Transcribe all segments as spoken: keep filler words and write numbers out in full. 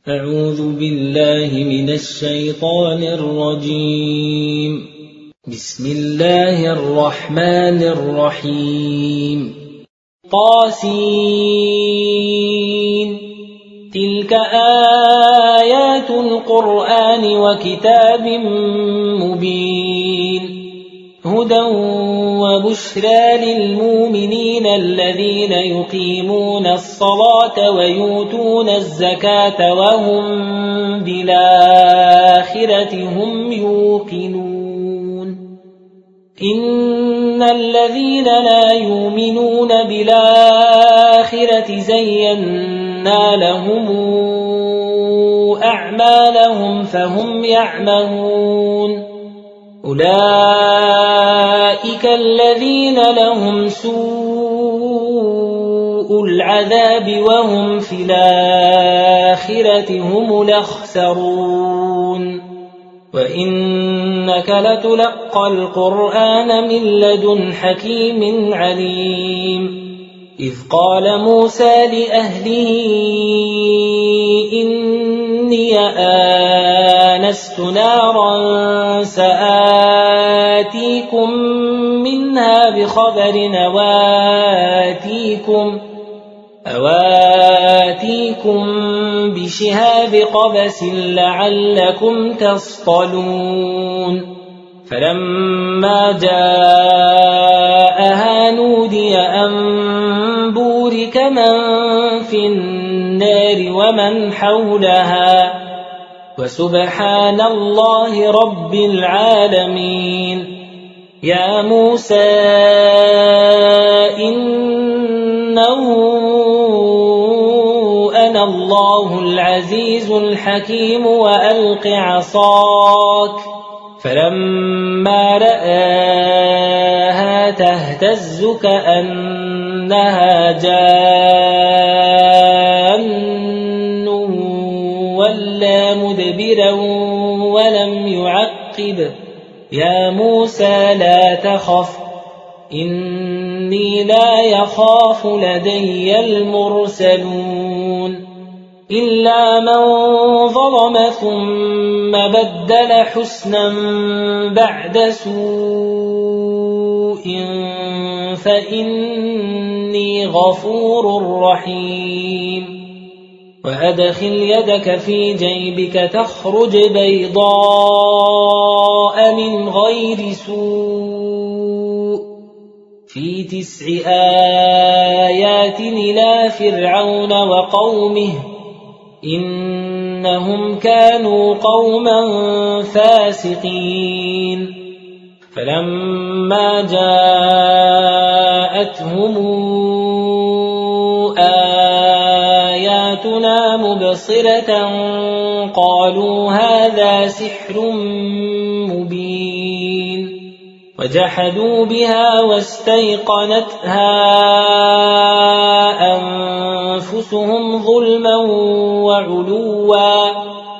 أعوذ بالله من الشيطان الرجيم. بسم الله الرحمن الرحيم. طاسين. تلك آيات القرآن وكتاب مبين هدى وبشرى للمؤمنين الذين يقيمون الصلاة ويؤتون الزكاة وهم بالآخرة هم يوقنون. إن الذين لا يؤمنون بالآخرة زينا لهم أعمالهم فهم يعملون. أولئك الذين لهم سوء العذاب وهم في الآخرة هم الأخسرون. وإنك لتلقى القرآن من لدن حكيم عليم. إذ قال موسى لأهله إني آنست نارا سآتيكم منها بخبر أواتيكم, أواتيكم بشهاب قبس لعلكم تصطلون. فلما جاءها نودي أن بورك من في النار ومن حولها وسبحان الله رب العالمين. يا موسى إنه أنا الله العزيز الحكيم وألق عصاك. فلما رآها تهتز كأنها جان ولا مدبرا ولم يعقب. يا موسى لا تخف إني لا يخاف لدي المرسلون. إلا من ظلم ثم بدل حسنا بعد سوء فإني غفور رحيم. وأدخل يدك في جيبك تخرج بيضاء من غير سوء في تسع آيات إلى فرعون وقومه إنهم كانوا قوما فاسقين. فلما جاءتهم آياتنا مبصرة قالوا هذا سحر مبين. وجحدوا بها واستيقنتها أنفسهم ظلما وعلوا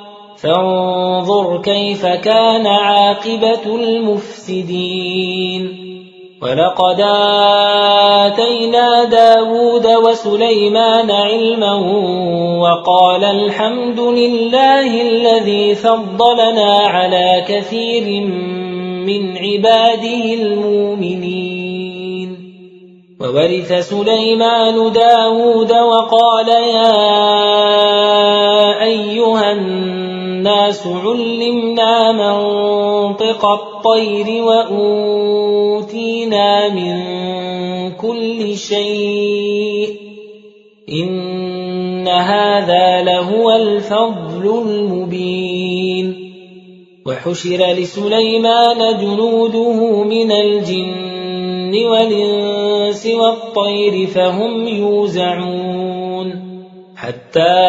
فانظر كيف كان عاقبة المفسدين. ولقد آتينا داود وسليمان علما وقال الحمد لله الذي فضلنا على كثير من عباده المؤمنين. وورث سليمان داود وقال يا أيها الناس علمنا منطق الطير وأوتينا من كل شيء إن هذا لهو الفضل المبين. وحشر لسليمان جنوده من الجن والإنس والطير فهم يوزعون. حتى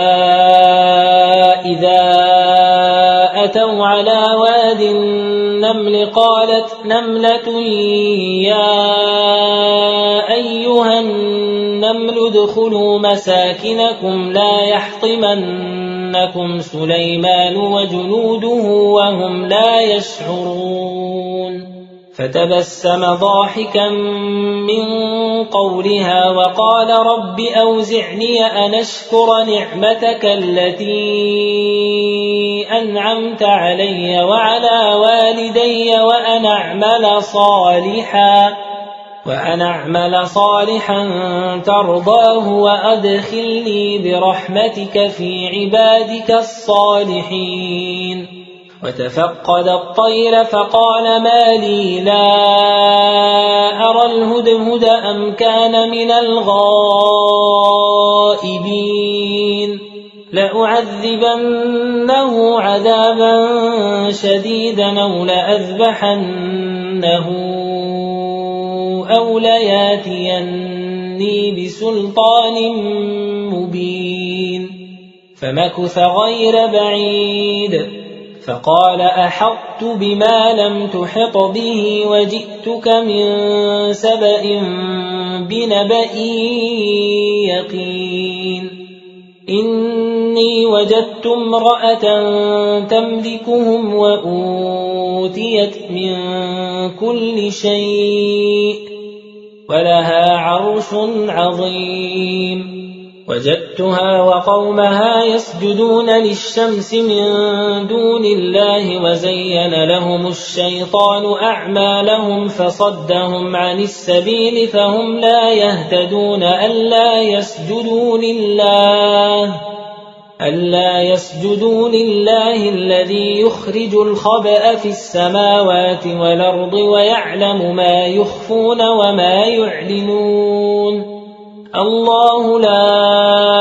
إذا أتوا على واد النمل قالت نملة يا أيها النمل ادخلوا مساكنكم لا يحطمنكم سليمان وجنوده وهم لا يشعرون. فتبسم ضاحكا من قولها وقال رب أوزعني أن أشكر نعمتك التي أنعمت علي وعلى والدي وأن أعمل صالحا وأن أعمل صالحا ترضاه وأدخلني برحمتك في عبادك الصالحين. وتفقد الطير فقال ما لي لا أرى الهدهد أم كان من الغائبين لأعذبنه عذابا شديدا أو لأذبحنه أو لياتيني بسلطان مبين. فمكث غير بعيد فقال أحطت بما لم تحط به وجئتك من سبأ بنبأ يقين. إني وجدت امرأة تملكهم وأوتيت من كل شيء ولها عرش عظيم. وجدتها وقومها يسجدون للشمس من دون الله وزين لهم الشيطان أعمالهم فصدهم عن السبيل فهم لا يهتدون ألا يسجدوا لله ألا يسجدوا لله الذي يخرج الخبأ في السماوات والأرض ويعلم ما يخفون وما يعلنون. الله لا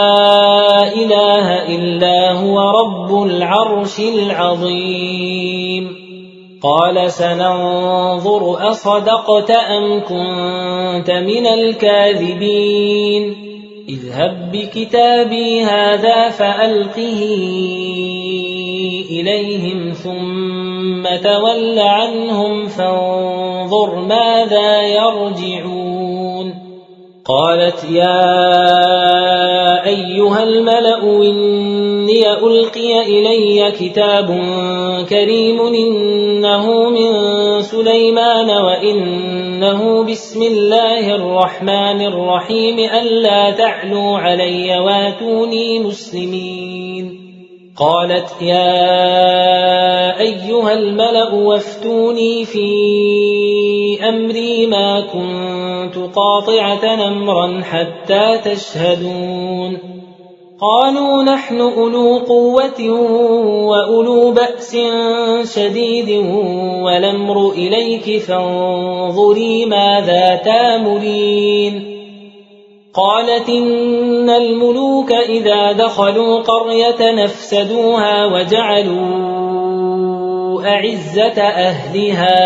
إله إلا هو رب العرش العظيم. قال سننظر أصدقت أم كنت من الكاذبين. اذهب بكتابي هذا فألقه إليهم ثم تول عنهم فانظر ماذا يرجعون. قالت يا أيها الملأ إني ألقي إلي كتاب كريم إنه من سليمان وإنه بسم الله الرحمن الرحيم ألا تعلوا علي واتوني مسلمين. قالت يا أيها الملأ وافتوني في أمري ما كنت قاطعة أمرا حتى تشهدون. قالوا نحن أولو قوة وأولو بأس شديد والأمر إليك فانظري ماذا تامرين. قالت إن الملوك إذا دخلوا قرية نفسدوها وجعلوا أعزة أهلها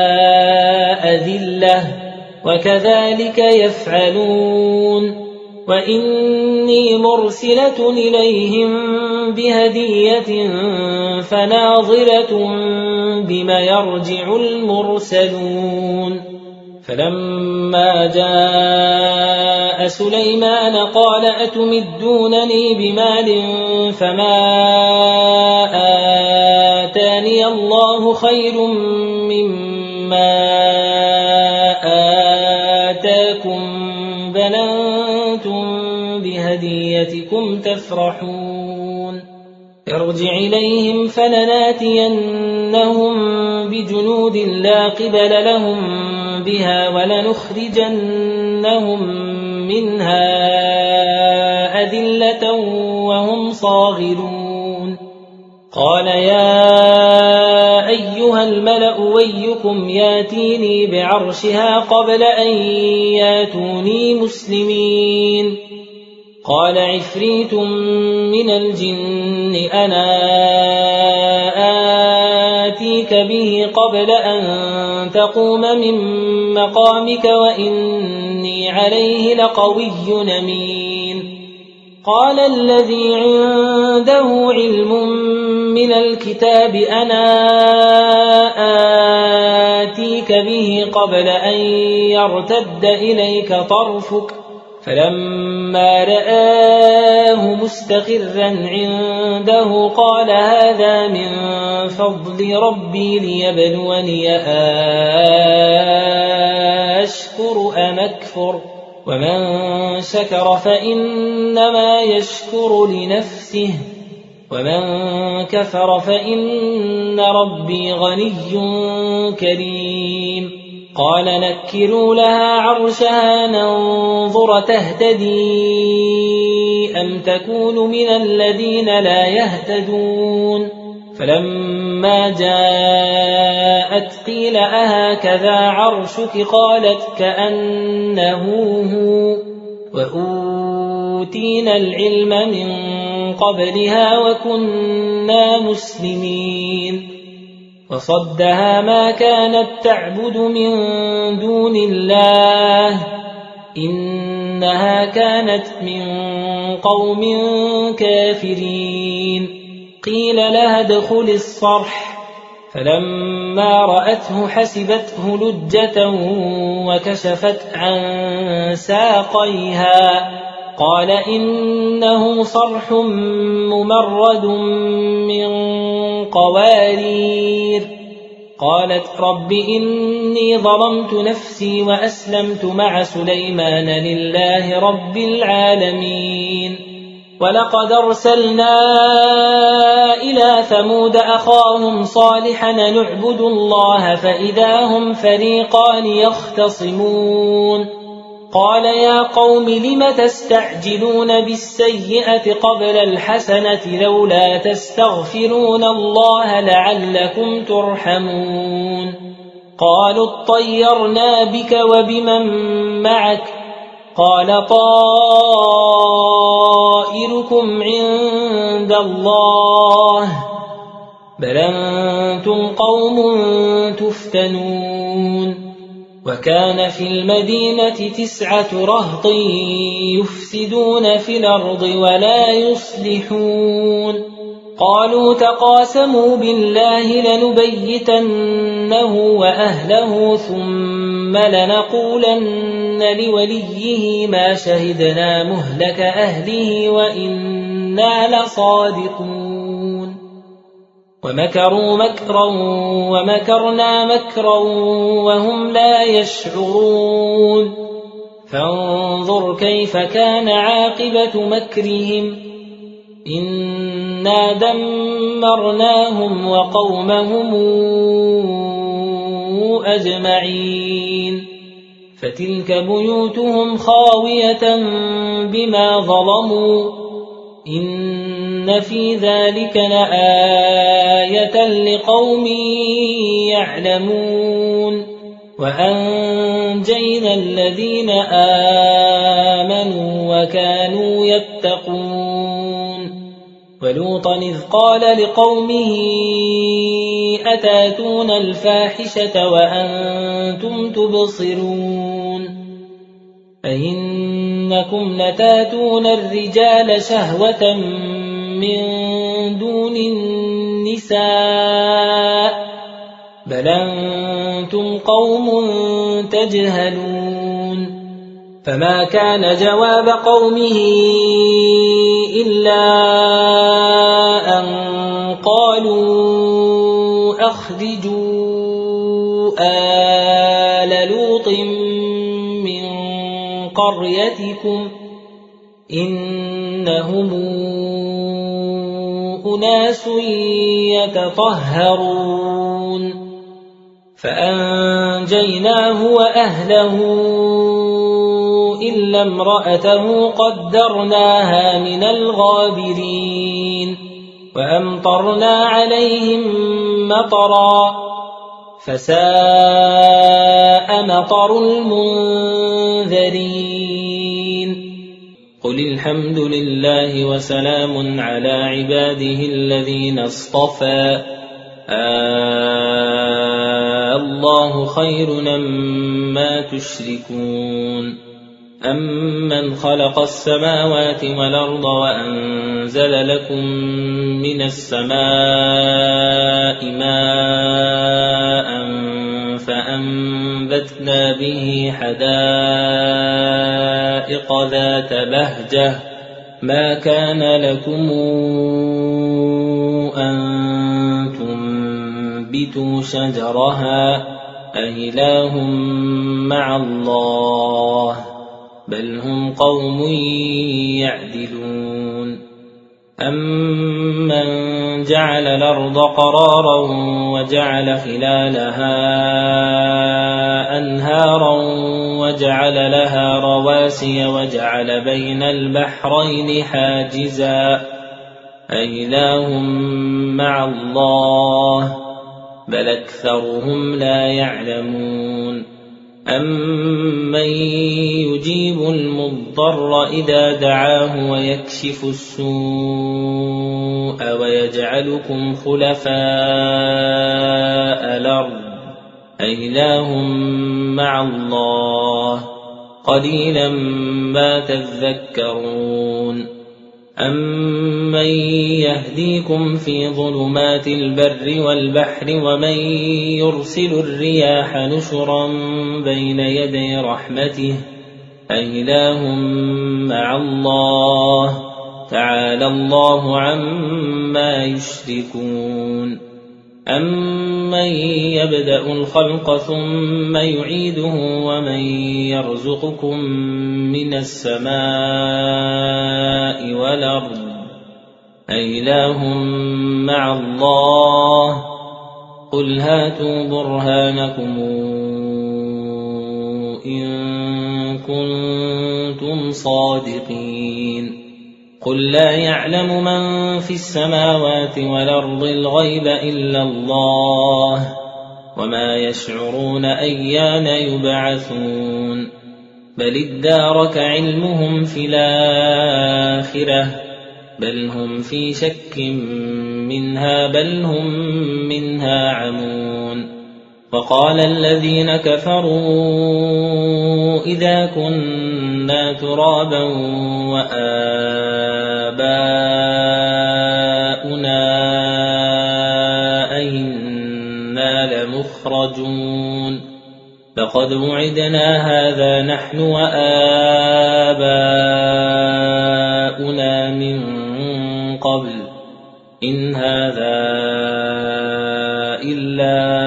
أذلة وكذلك يفعلون. وإني مرسلة إليهم بهدية فناظرة بما يرجع المرسلون. فلما جاء سليمان قال أتمدونني بمال فما آتاني الله خير مما آتاكم بل أنتم بهديتكم تفرحون. ارجع إليهم فلناتينهم بجنود لا قبل لهم بها ولنخرجنهم منها أذلة وهم صاغرون. قال يا أيها الملأ ويكم ياتيني بعرشها قبل أن ياتوني مسلمين. قال عفريت من الجن أنا آتيك به قبل أن تقوم من مقامك وإني عليه لقوي أمين. قال الذي عنده علم من الكتاب أنا آتيك به قبل أن يرتد إليك طرفك فلما رآه مستقرا عنده قال هذا من فضل ربي ليبلوني أشكر أم أكفر ومن شكر فإنما يشكر لنفسه ومن كفر فإن ربي غني كريم قال نكروا لها عرشها ننظر تهتدي أم تكون من الذين لا يهتدون فلما جاءت قيل أهكذا عرشك قالت كأنه هو وأوتينا العلم من قبلها وكنا مسلمين وصدها ما كانت تعبد من دون الله إنها كانت من قوم كافرين قيل لها ادخل الصرح فلما رأته حسبته لجة وكشفت عن ساقيها قال إنه صرح ممرد من قوارير قالت رب إني ظلمت نفسي وأسلمت مع سليمان لله رب العالمين ولقد أرسلنا إلى ثمود أخاهم صالحا نعبد الله فإذا هم فريقان يختصمون قال يا قوم لم تستعجلون بالسيئة قبل الحسنة لولا تستغفرون الله لعلكم ترحمون قالوا اطيرنا بك وبمن معك قال طائركم عند الله بل أنتم قوم تفتنون وكان في المدينة تسعة رهط يفسدون في الأرض ولا يصلحون قالوا تقاسموا بالله لنبيتنه وأهله ثم لنقولن لوليه ما شهدنا مهلك أهله وإنا لصادقون ومكروا مكرا ومكرنا مكرا وهم لا يشعرون فانظر كيف كان عاقبة مكرهم إنا دمرناهم وقومهم أجمعين فتلك بيوتهم خاوية بما ظلموا إن في ذلك لآية لقوم يعلمون وأنجينا الذين آمنوا وكانوا يتقون ولوطا إذ قال لقومه أتاتون الفاحشة وأنتم تبصرون أئنكم لتاتون الرجال شهوة من دون النساء بل أنتم قوم تجهلون فما كان جواب قومه إلا أن قالوا أخرجوا آل لوط من قريتكم إنهم أناس يتطهرون فأنجيناه وأهله إلا امرأته قدرناها من الغابرين وأمطرنا عليهم مطرا فساء مطر المنذرين قل الحمد لله وسلام على عباده الذين اصطفى آه الله خير أما تشركون أمن خلق السماوات والأرض وأنزل لكم من السماء ماء فأنبتنا به حدائق الحدائق ذات بهجة ما كان لكم أن تنبتوا شجرها أإله مع الله بل هم قوم يعدلون أمن جعل الأرض قرارا وجعل خلالها أنهارا وجعل لها رواسي وجعل بين البحرين حاجزا أإله مع الله بل أكثرهم لا يعلمون أمن يجيب المضطر إذا دعاه ويكشف السوء ويجعلكم خلفاء الأرض أإله مع الله قليلا ما تذكرون أمن يهديكم في ظلمات البر والبحر ومن يرسل الرياح نشرا بين يدي رحمته أإله مع الله تعالى الله عما يشركون أمن يبدأ الخلق ثم يعيده ومن يرزقكم من السماء والأرض أإله مع الله قل هاتوا برهانكم إن كنتم صادقين قل لا يعلم من في السماوات والأرض الغيب إلا الله وما يشعرون أيان يبعثون بل ادارك علمهم في الآخرة بل هم في شك منها بل هم منها عمون وقال الذين كفروا إذا كنا ترابا وآباؤنا أئنا لمخرجون لقد وعدنا هذا نحن وآباؤنا من قبل إن هذا إلا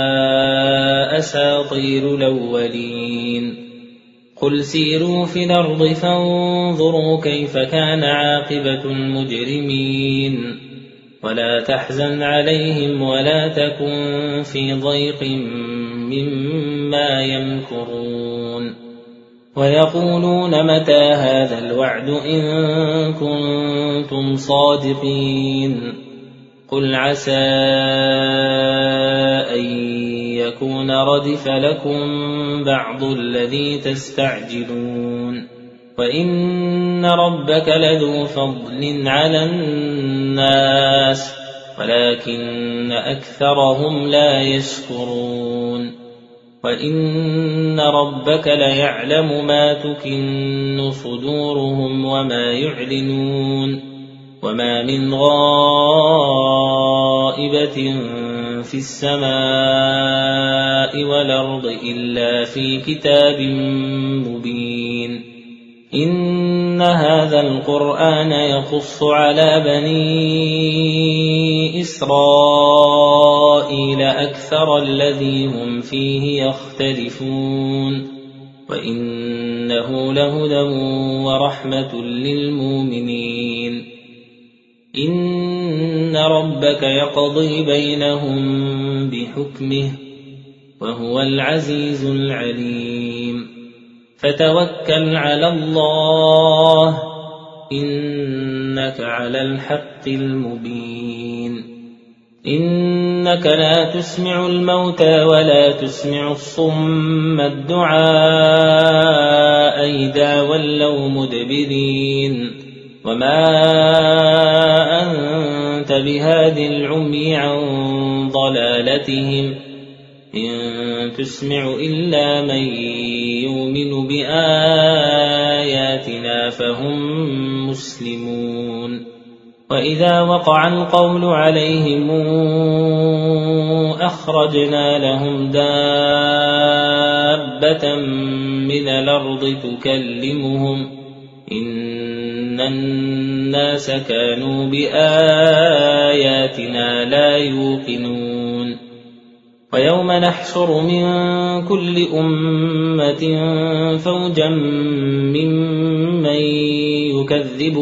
أساطير الأولين قل سيروا في الأرض فانظروا كيف كان عاقبة المجرمين ولا تحزن عليهم ولا تكن في ضيق مما يمكرون ويقولون متى هذا الوعد إن كنتم صادقين قل عسى أن يكون ردف لكم بعض الذي تستعجلون وإن ربك لذو فضل على الناس ولكن أكثرهم لا يشكرون وإن ربك ليعلم ما تكن صدورهم وما يعلنون وما من غائبة في السماء والأرض إلا في كتاب مبين إن هذا القرآن يقص على بني إسرائيل أكثر الذي هم فيه يختلفون وإنه لهدى ورحمة للمؤمنين إن ربك يقضي بينهم بحكمه وهو العزيز العليم فتوكل على الله إنك على الحق المبين إنك لا تسمع الموتى ولا تسمع الصم الدعاء إذا ولوا مدبرين وما أنت بهاد العمي عن ضلالتهم إن تسمع إلا من يؤمن بآياتنا فهم مسلمون وإذا وقع القول عليهم أخرجنا لهم دابة من الأرض تكلمهم إن الناس كانوا بآياتنا لا يوقنون ويوم نحشر من كل أمة فوجا ممن يكذب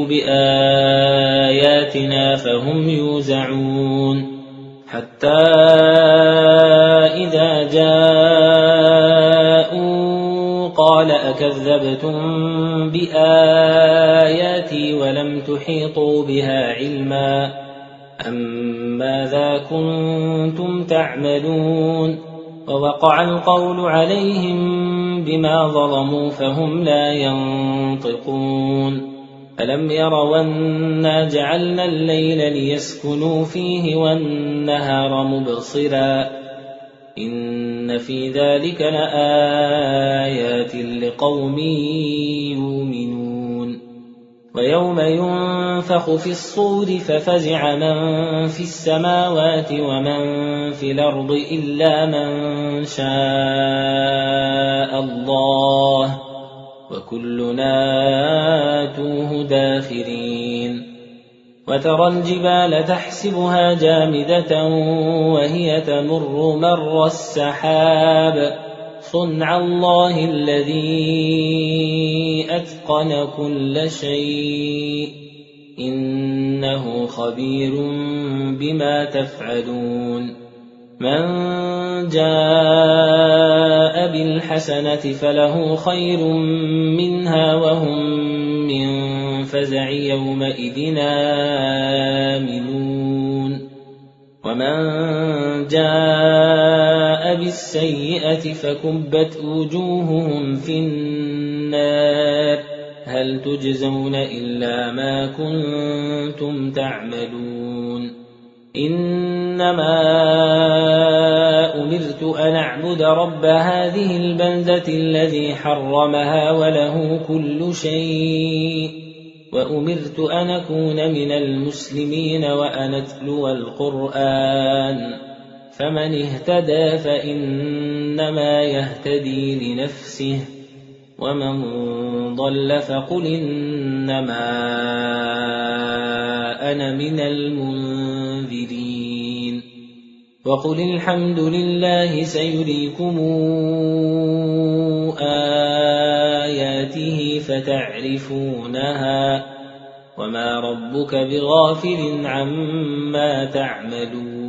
بآياتنا فهم يوزعون حتى إذا جاءوا قال أكذبتم بآياتي ولم تحيطوا بها علما أم ماذا كنتم تعملون ووقع القول عليهم بما ظلموا فهم لا ينطقون ألم يروا أنا جعلنا الليل ليسكنوا فيه والنهار مبصرا إن في ذلك لآيات لقوم يؤمنون ويوم ينفخ في الصور ففزع من في السماوات ومن في الأرض إلا من شاء الله وكلنا آتوه داخرين وترى الجبال تحسبها جامدة وهي تمر مر السحاب صنع الله الذي أتقن كل شيء إنه خبير بما تفعلون من جاء بالحسنة فله خير منها وهم من فزع يومئذ آمنون ومن جاء بالسيئة فكبت وجوههم في النار هل تجزون إلا ما كنتم تعملون إنما أمرت أن أعبد رب هذه البلدة الذي حرمها وله كل شيء وأمرت أن أكون من المسلمين وأن أتلو القرآن فمن اهتدى فإنما يهتدي لنفسه ومن ضل فقل إنما أنا من المنذرين وقل الحمد لله سيريكم آياته فتعرفونها وما ربك بغافل عما تعملون